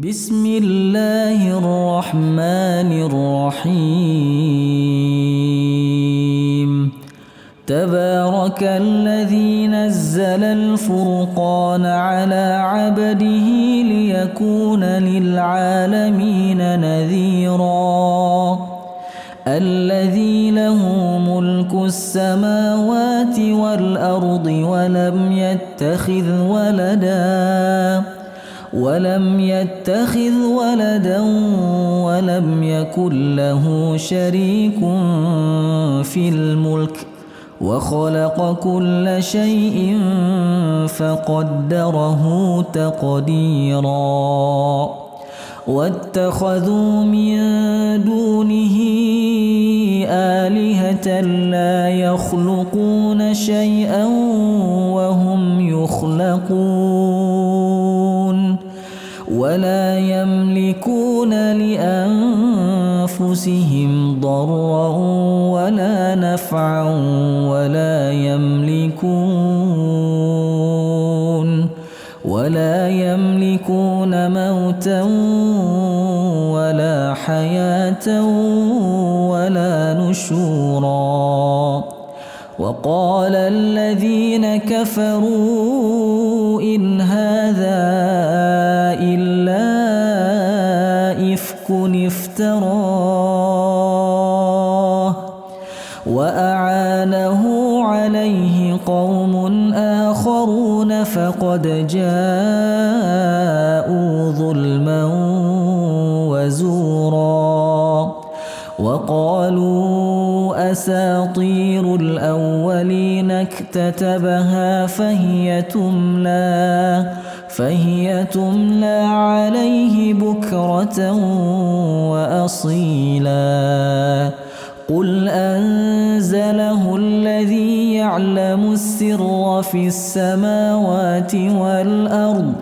بسم الله الرحمن الرحيم. تبارك الذي نزل الفرقان على عبده ليكون للعالمين نذيرا. الذي له ملك السماوات والأرض ولم يتخذ ولدا ولم يكن له شريك في الملك وخلق كل شيء فقدره تقديرا. واتخذوا من دونه آلهة لا يخلقون شيئا وهم يخلقون ولا يملكون لأنفسهم ضرا ولا نفعا ولا يملكون موتا ولا حياة ولا نشورا. وقال الذين كفروا إن هذا إلا إفك افتراه وأعانه عليه قوم آخرون فقد جاءوا ظلما وزورا. وقالوا أساطير الأولين اكتتبها فهي تملى عليه بكرة وأصيلا. قل أنزله الذي يعلم السر في السماوات والأرض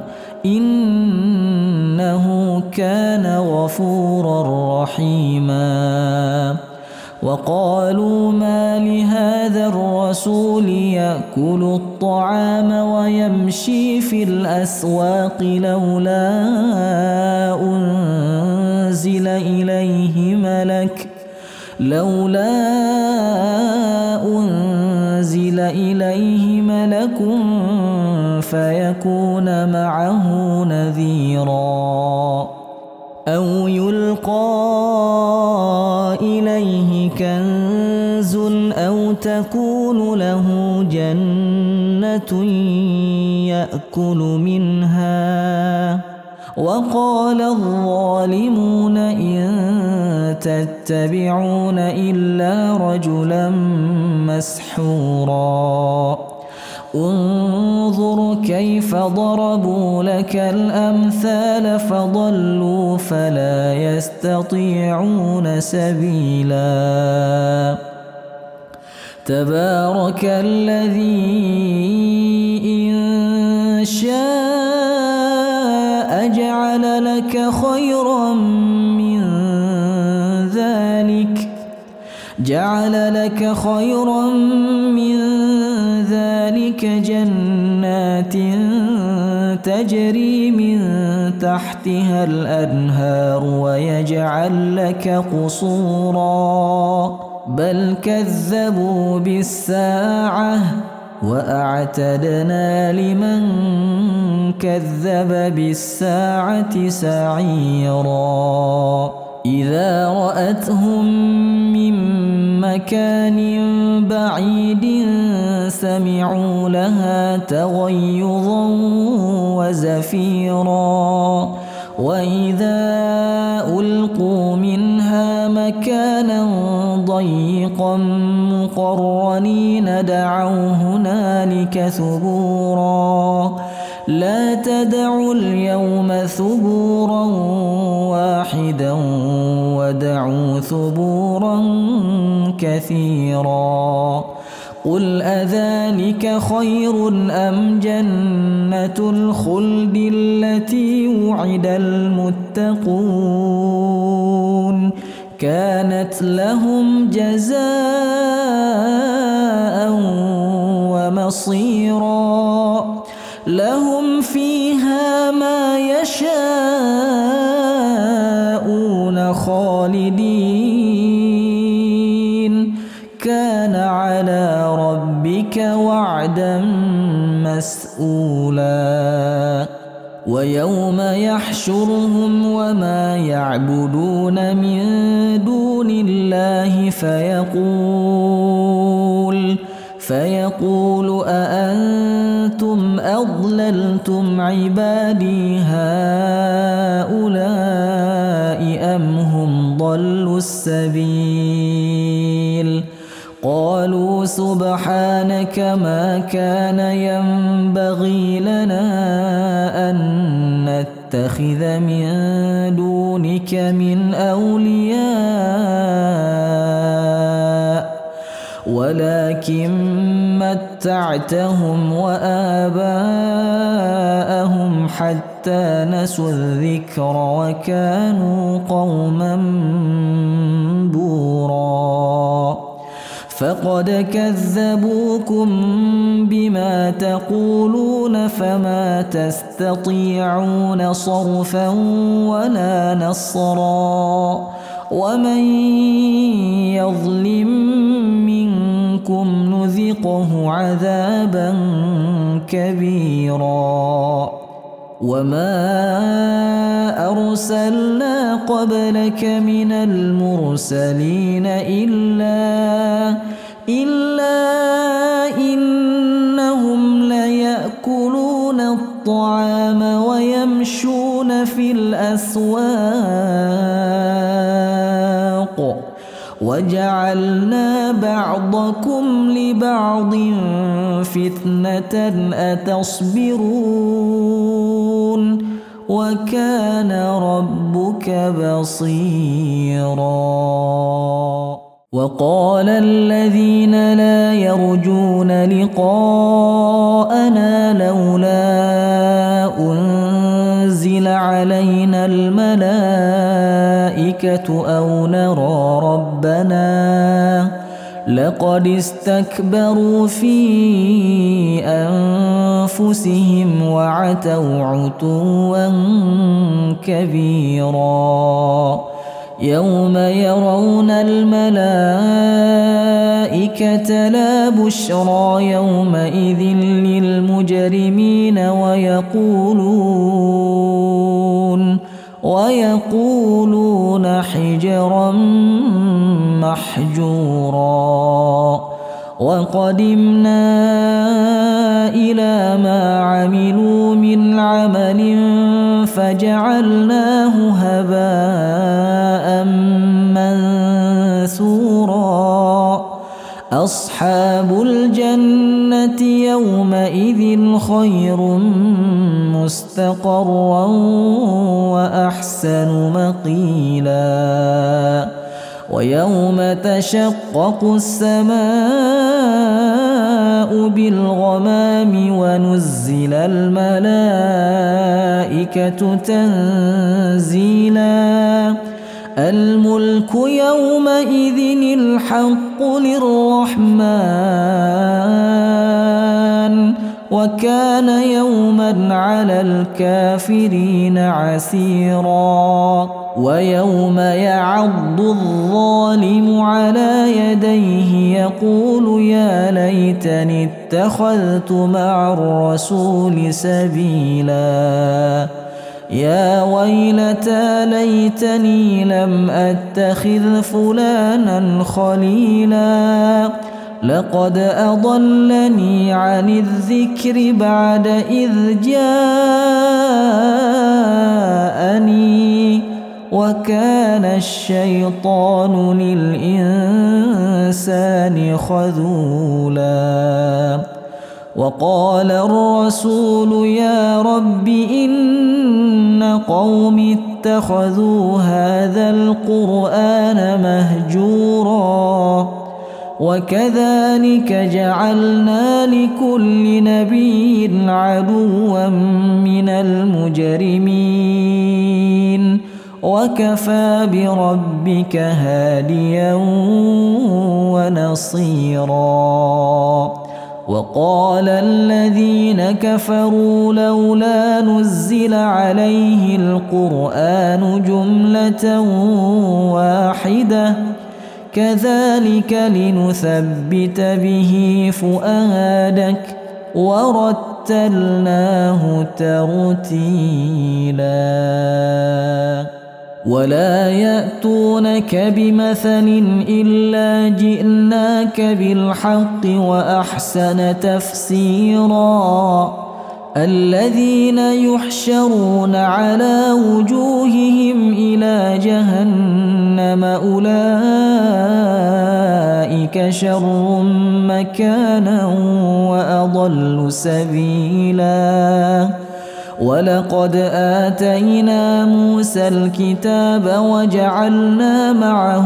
إنه كان غفورا رحيما. وقالوا ما لهذا الرسول يأكل الطعام ويمشي في الأسواق لولا أنزل إليه ملك فيكون معه نذيرا. أو يلقى إليه كنز أو تكون له جنة يأكل منها. وقال الظالمون إن تتبعون إلا رجلا مسحورا. انظر كيف ضربوا لك الأمثال فضلوا فلا يستطيعون سبيلا. تبارك الذي إن شاء جعل لك خيرا من ذلك جنات تجري من تحتها الأنهار ويجعل لك قصورا. بل كذبوا بالساعة وأعتدنا لمن كذب بالساعة سعيرا. إذا رأتهم من مكان بعيد سمعوا لها تغيظا وزفيرا. وإذا ألقوا منها مكانا ضيقا مقرنين دعوا هنالك ثبورا. لا تدعوا اليوم ثبورا واحدا ودعوا ثبورا كثيرا. قل أذلك خير أم جنة الخلد التي وعد المتقون كانت لهم جزاء ومصيرا. لهم فيها ما يشاءون خالدين كان على ربك وعدا مسئولا ويوم يحشرهم وما يعبدون من دون الله فيقول أأنتم أضللتم عبادي هؤلاء أم هم ضلوا السبيل قالوا سبحانك ما كان ينبغي لنا أن نتخذ من دونك من أولياء ولكن متعتهم وآباءهم حتى نسوا الذكر وكانوا قوما بورا فقد كذبوكم بما تقولون فما تستطيعون صرفا ولا نصرا ومن يظلم منكم نذقه عذابا كبيرا وما أرسلنا قبلك من المرسلين إلا إنهم ليأكلون الطعام ويمشون في الأسواق وجعلنا بعضكم لبعض فتنة أتصبرون وكان ربك بصيرا وقال الذين لا يرجون لقاءنا لولا أنزل علينا الملائكة أو نرى ربنا لقد استكبروا في أنفسهم وعتوا عتوا كبيرا يوم يرون الملائكة لا بشرى يومئذ للمجرمين ويقولون حجرا محجورا وقدمنا إلى ما عملوا من عمل فجعلناه هباء منثورا أصحاب الجنة يومئذ خير مستقرا وأحسن مقيلا ويوم تشقق السماء بالغمام ونزل الملائكة تنزيلا الملك يومئذ الحق للرحمن وكان يوما على الكافرين عسيرا ويوم يعض الظالم على يديه يقول يا ليتني اتخذت مع الرسول سبيلا يا ويلتى ليتني لم أتخذ فلانا خليلا لقد أضلني عن الذكر بعد إذ جاءني وكان الشيطان للإنسان خذولا وقال الرسول يا رب إن قوم اتخذوا هذا القرآن مهجورا وكذلك جعلنا لكل نبي عدوا من المجرمين وكفى بربك هاديا ونصيرا وقال الذين كفروا لولا نزل عليه القرآن جملة واحدة كذلك لنثبت به فؤادك ورتلناه ترتيلا ولا يأتونك بمثل إلا جئناك بالحق وأحسن تفسيرا الذين يحشرون على وجوههم إلى جهنم أولئك شر مكانا وأضل سبيلا ولقد آتينا موسى الكتاب وجعلنا معه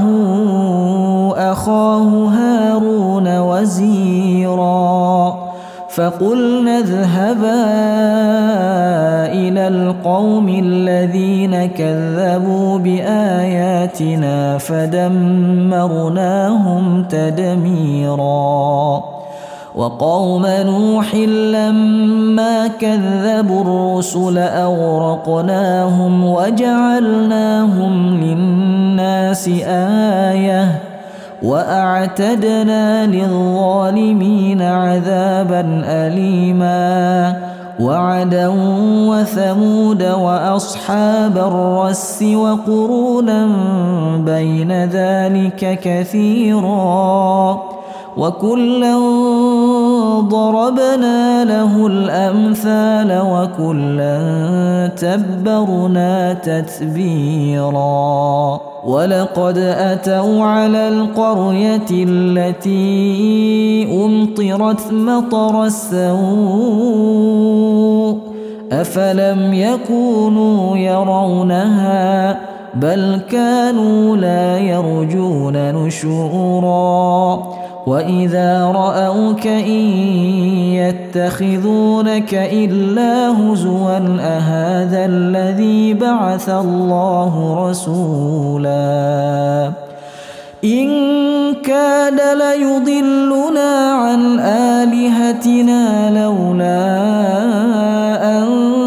أخاه هارون وزيرا فقلنا اذهبا إلى القوم الذين كذبوا بآياتنا فدمرناهم تدميرا وقوم نوح لما كذبوا الرسل أغرقناهم وجعلناهم للناس آية وأعتدنا للظالمين عذابا أليما وعدا وثمود وأصحاب الرس وقرونا بين ذلك كثيرا وكلا ضربنا له الأمثال وكلا تبرنا تتبيرا ولقد أتوا على القرية التي أمطرت مطر السوء أفلم يكونوا يرونها بل كانوا لا يرجون نشورا وإذا رأوك إن يتخذونك إلا هزوا أهذا الذي بعث الله رسولا إن كاد ليضلنا عن آلهتنا لولا أن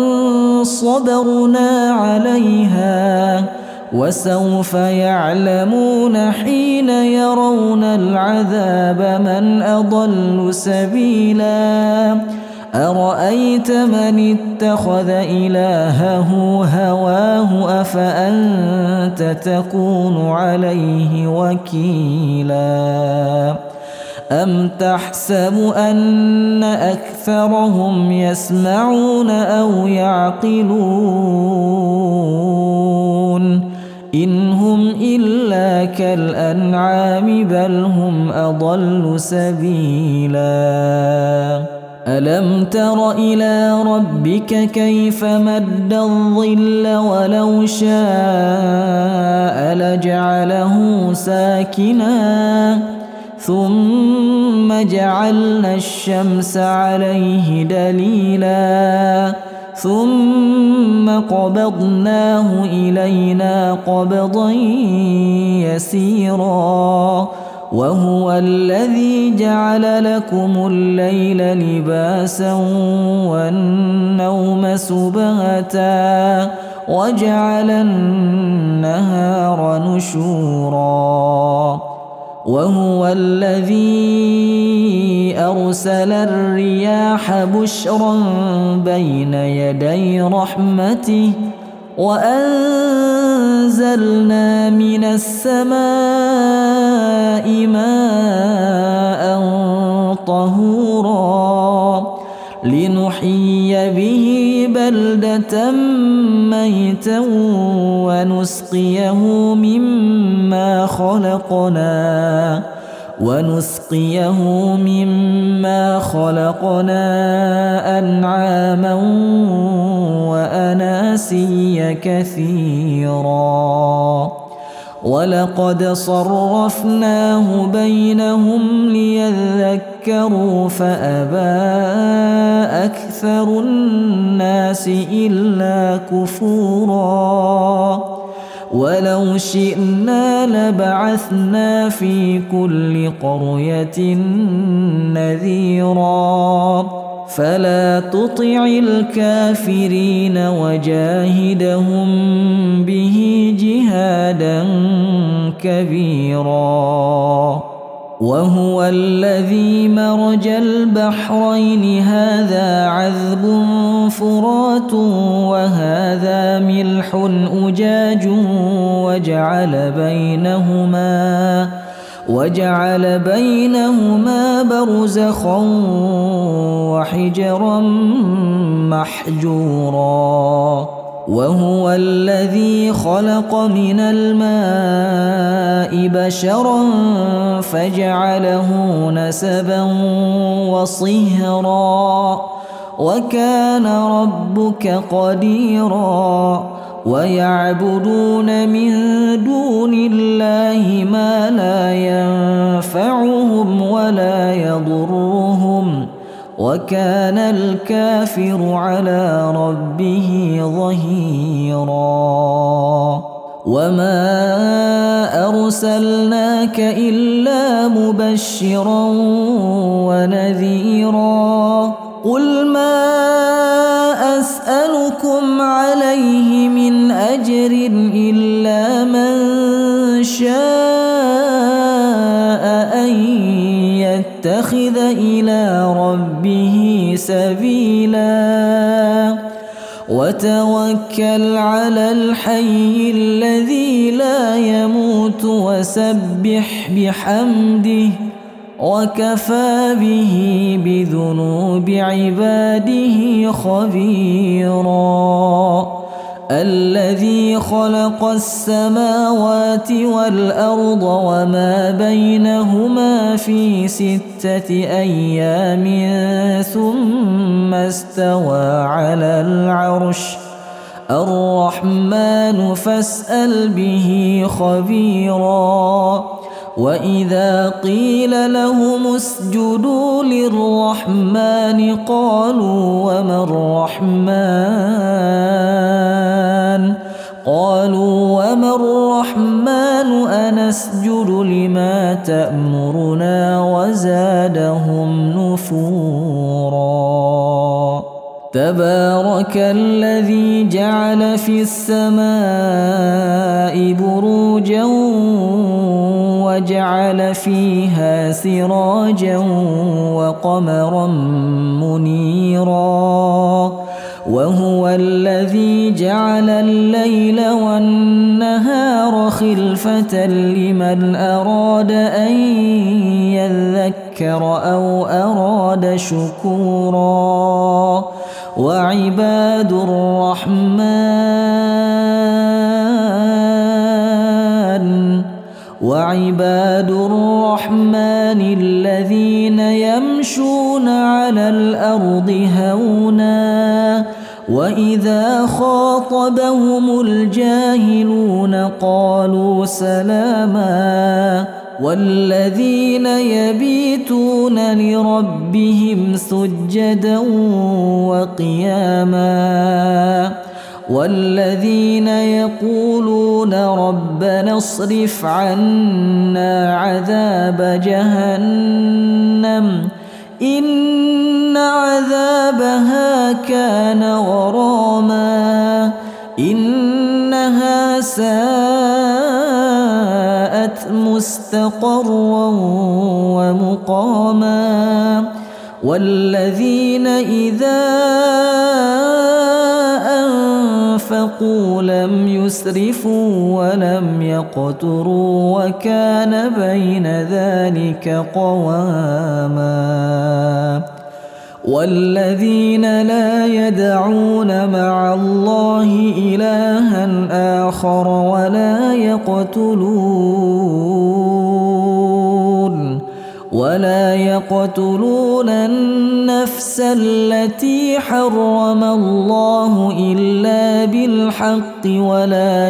صبرنا عليها وسوف يعلمون حين يرون العذاب من أضل سبيلا أرأيت من اتخذ إلهه هواه أفأنت تكون عليه وكيلا أم تحسب أن أكثرهم يسمعون أو يعقلون إن هم إلا كالأنعام بل هم أضل سبيلا ألم تر إلى ربك كيف مد الظل ولو شاء لجعله ساكنا ثم جعلنا الشمس عليه دليلا ثم قبضناه إلينا قبضا يسيرا وهو الذي جعل لكم الليل لباسا والنوم سباتا وجعل النهار نشورا وهو الذي أرسل الرياح بشرا بين يدي رحمته وأنزلنا من السماء ماء طهورا لنحيي به بلدة ميتا ونسقيه مما خلقنا أنعاما وأناسيا كثيرا ولقد صرفناه بينهم ليذكروا فأبى أكثر الناس إلا كفورا ولو شئنا لبعثنا في كل قرية نذيرا فلا تطع الكافرين وجاهدهم به جهادا كبيرا وهو الذي مرج البحرين هذا عذب فرات وهذا ملح أجاج وجعل بينهما برزخا وحجرا محجورا وهو الذي خلق من الماء بشرا فجعله نسبا وصهرا وكان ربك قديرا ويعبدون من دون الله ما لا ينفعهم ولا يضرهم وكان الكافر على ربه ظهيرا وما أرسلناك إلا مبشرا ونذيرا قل ما أسألكم عليه من أجر إلا من شاء أن يتخذ إلى ربه سبيلا وتوكل على الحي الذي لا يموت وسبح بحمده وكفى به بذنوب عباده خبيرا الذي خلق السماوات والأرض وما بينهما في 6 أيام ثم استوى على العرش الرحمن فاسأل به خبيرا وإذا قيل لهم اسجدوا للرحمن قالوا وما الرحمن أنسجد لما تأمرنا وزادهم نفورا تبارك الذي جعل في السماء بروجا وجعل فيها سراجا وقمرا منيرا وهو الذي جعل الليل والنهار خلفة لمن أراد أن يذكر أو أراد شكورا وعباد الرحمن الذين يمشون على الأرض هونا وإذا خاطبهم الجاهلون قالوا سلاما والذين يبيتون لربهم سجدا وقياما والذين يقولون ربنا اصرف عنا عذاب جهنم إن عذابها كان غراما إنها ساءت مستقرا ومقاما والذين إذا أنفقوا لم يسرفوا ولم يقتروا وكان بين ذلك قواما والذين لا يدعون مع الله إلها آخر ولا يقتلون النفس التي حرم الله إلا بالحق ولا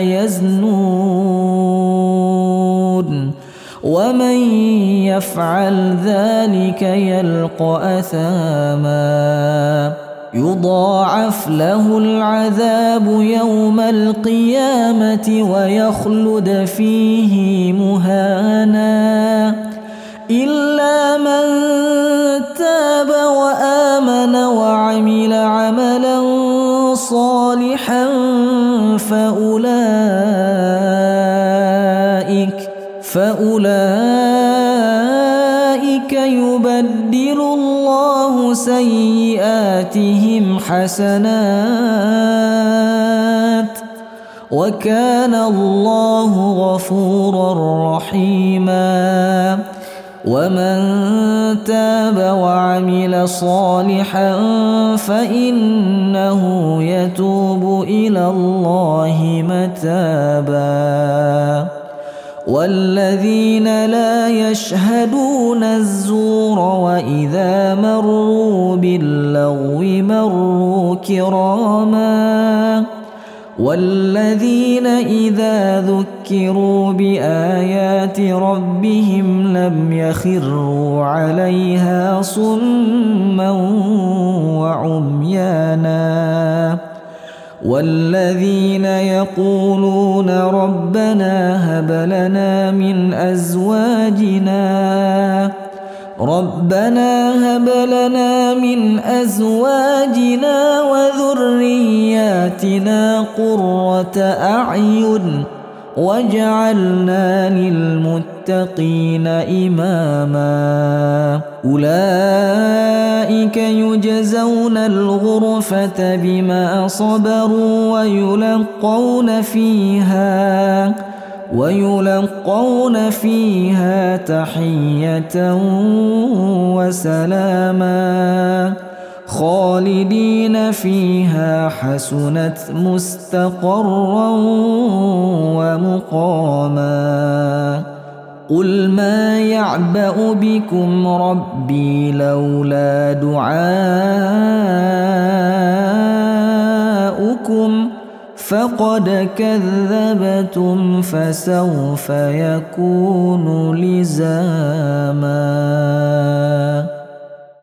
يزنون ومن يفعل ذلك يلقى أثاما يضاعف له العذاب يوم القيامة ويخلد فيه مهانا إلا من تاب وآمن وعمل عملا صالحا فأولئك يبدل الله سيئاتهم حسنات وكان الله غفورا رحيما ومن تاب وعمل صالحا فإنه يتوب إلى الله متابا والذين لا يشهدون الزور وإذا مروا باللغو مروا كراما والذين إذا ذكروا بآيات ربهم لم يخروا عليها صما وعميانا والذين يقولون ربنا هب لنا من أزواجنا وذرياتنا قرة أعين واجعلنا للمتقين إماما أولئك يجزون الغرفة بما صبروا ويلقون فيها تحية وسلاما خالدين فيها حسنت مستقرا ومقاما قل ما يعبأ بكم ربي لولا دعاؤكم فقد كذبتم فسوف يكون لزاما.